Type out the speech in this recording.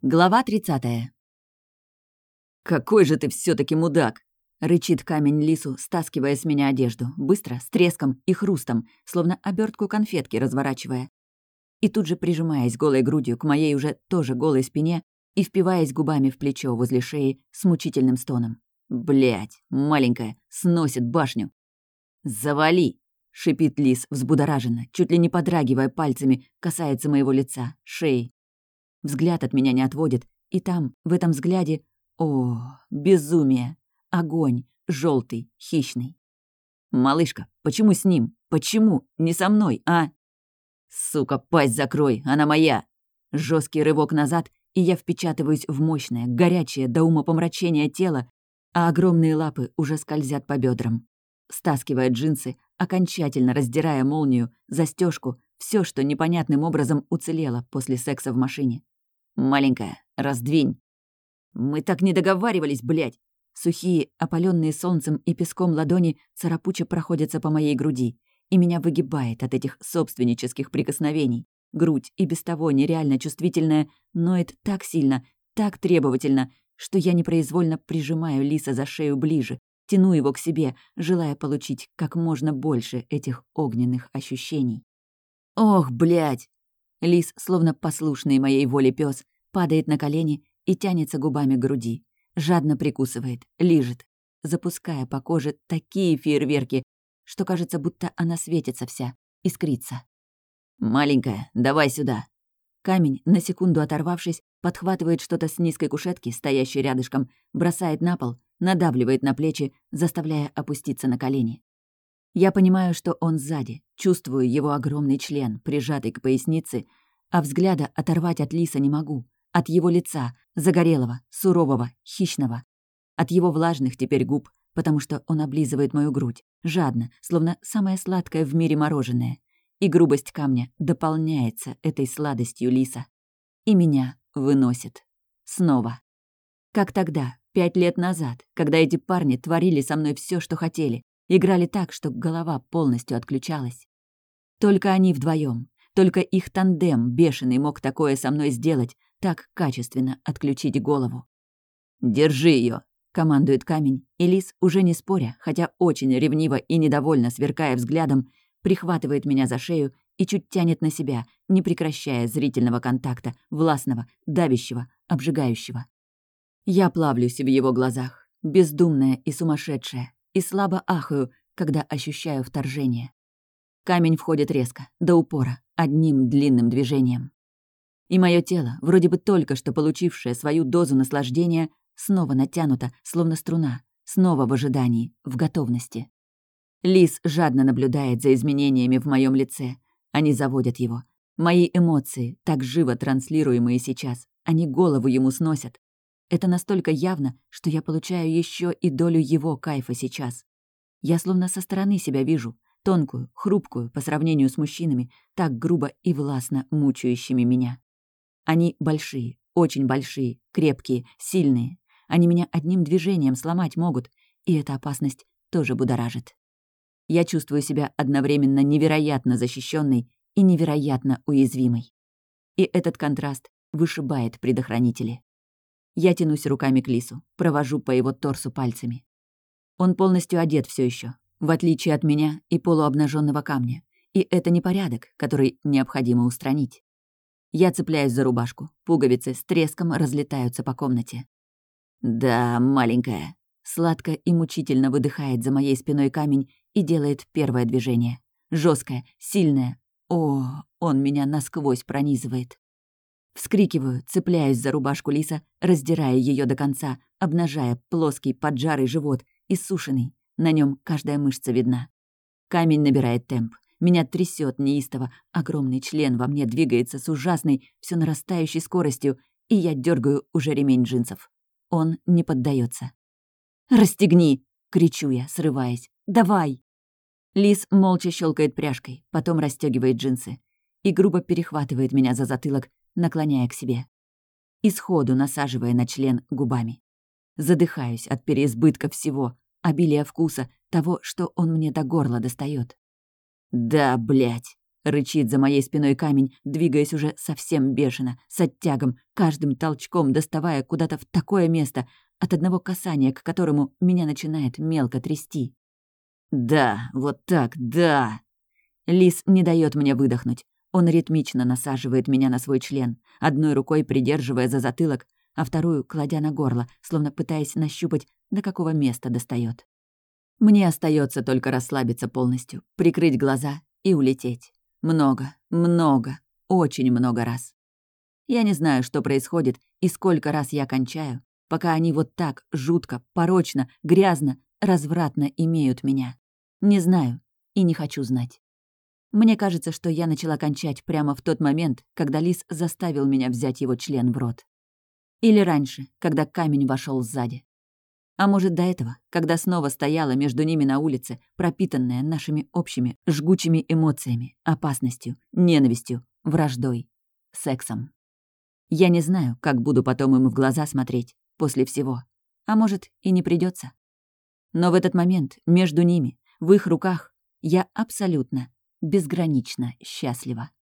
Глава 30. «Какой же ты все таки мудак!» — рычит камень лису, стаскивая с меня одежду, быстро, с треском и хрустом, словно обертку конфетки разворачивая. И тут же прижимаясь голой грудью к моей уже тоже голой спине и впиваясь губами в плечо возле шеи с мучительным стоном. Блядь, маленькая, сносит башню. «Завали!» — шипит лис взбудораженно, чуть ли не подрагивая пальцами, касается моего лица, шеи. Взгляд от меня не отводит, и там, в этом взгляде, безумие, огонь, желтый, хищный. «Малышка, почему с ним? Почему? Не со мной, а?» «Сука, пасть закрой, она моя!» Жесткий рывок назад, и я впечатываюсь в мощное, горячее до умопомрачения тело, а огромные лапы уже скользят по бедрам. Стаскивая джинсы, окончательно раздирая молнию, застежку, все, что непонятным образом уцелело после секса в машине. «Маленькая, раздвинь!» «Мы так не договаривались, блядь!» Сухие, опаленные солнцем и песком ладони царапуче проходятся по моей груди, и меня выгибает от этих собственнических прикосновений. Грудь, и без того нереально чувствительная, ноет так сильно, так требовательно, что я непроизвольно прижимаю лиса за шею ближе, тяну его к себе, желая получить как можно больше этих огненных ощущений. «Ох, блядь!» Лис, словно послушный моей воле пес, падает на колени и тянется губами к груди. Жадно прикусывает, лижет, запуская по коже такие фейерверки, что кажется, будто она светится вся, искрится. «Маленькая, давай сюда!» Камень, на секунду оторвавшись, подхватывает что-то с низкой кушетки, стоящей рядышком, бросает на пол, надавливает на плечи, заставляя опуститься на колени. Я понимаю, что он сзади, чувствую его огромный член, прижатый к пояснице, а взгляда оторвать от лиса не могу. От его лица, загорелого, сурового, хищного. От его влажных теперь губ, потому что он облизывает мою грудь, жадно, словно самое сладкое в мире мороженое. И грубость камня дополняется этой сладостью лиса. И меня выносит. Снова. Как тогда, 5 лет назад, когда эти парни творили со мной все, что хотели, играли так, что голова полностью отключалась. Только они вдвоем, только их тандем бешеный мог такое со мной сделать, так качественно отключить голову. «Держи ее, командует камень, и лис, уже не споря, хотя очень ревниво и недовольно сверкая взглядом, прихватывает меня за шею и чуть тянет на себя, не прекращая зрительного контакта, властного, давящего, обжигающего. Я плавлюсь в его глазах, бездумная и сумасшедшая, и слабо ахаю, когда ощущаю вторжение. Камень входит резко, до упора, одним длинным движением. И мое тело, вроде бы только что получившее свою дозу наслаждения, снова натянуто, словно струна, снова в ожидании, в готовности. Лис жадно наблюдает за изменениями в моем лице. Они заводят его. Мои эмоции, так живо транслируемые сейчас, они голову ему сносят. Это настолько явно, что я получаю еще и долю его кайфа сейчас. Я словно со стороны себя вижу, тонкую, хрупкую по сравнению с мужчинами, так грубо и властно мучающими меня. Они большие, очень большие, крепкие, сильные. Они меня одним движением сломать могут, и эта опасность тоже будоражит. Я чувствую себя одновременно невероятно защищенной и невероятно уязвимой. И этот контраст вышибает предохранители. Я тянусь руками к лису, провожу по его торсу пальцами. Он полностью одет все еще, в отличие от меня и полуобнаженного камня. И это непорядок, который необходимо устранить. Я цепляюсь за рубашку, пуговицы с треском разлетаются по комнате. «Да, маленькая», — сладко и мучительно выдыхает за моей спиной камень и делает первое движение. Жесткое, сильное. Он меня насквозь пронизывает. Вскрикиваю, цепляюсь за рубашку лиса, раздирая ее до конца, обнажая плоский поджарый живот, иссушенный. На нем каждая мышца видна. Камень набирает темп. Меня трясет неистово, огромный член во мне двигается с ужасной, все нарастающей скоростью, и я дергаю уже ремень джинсов. Он не поддается. «Расстегни!» — кричу я, срываясь. «Давай!» Лис молча щелкает пряжкой, потом расстегивает джинсы и грубо перехватывает меня за затылок, наклоняя к себе. И сходу насаживая на член губами. Задыхаюсь от переизбытка всего, обилия вкуса, того, что он мне до горла достает. «Да, блядь!» Рычит за моей спиной камень, двигаясь уже совсем бешено, с оттягом, каждым толчком доставая куда-то в такое место, от одного касания к которому меня начинает мелко трясти. «Да, вот так, да!» Лис не дает мне выдохнуть. Он ритмично насаживает меня на свой член, одной рукой придерживая за затылок, а вторую кладя на горло, словно пытаясь нащупать, до какого места достает. Мне остается только расслабиться полностью, прикрыть глаза и улететь. Много, много, очень много раз. Я не знаю, что происходит и сколько раз я кончаю, пока они вот так жутко, порочно, грязно, развратно имеют меня. Не знаю и не хочу знать. Мне кажется, что я начала кончать прямо в тот момент, когда лис заставил меня взять его член в рот. Или раньше, когда камень вошел сзади. А может, до этого, когда снова стояла между ними на улице, пропитанная нашими общими жгучими эмоциями, опасностью, ненавистью, враждой, сексом. Я не знаю, как буду потом им в глаза смотреть после всего. А может, и не придется. Но в этот момент между ними, в их руках, я абсолютно, безгранично счастлива.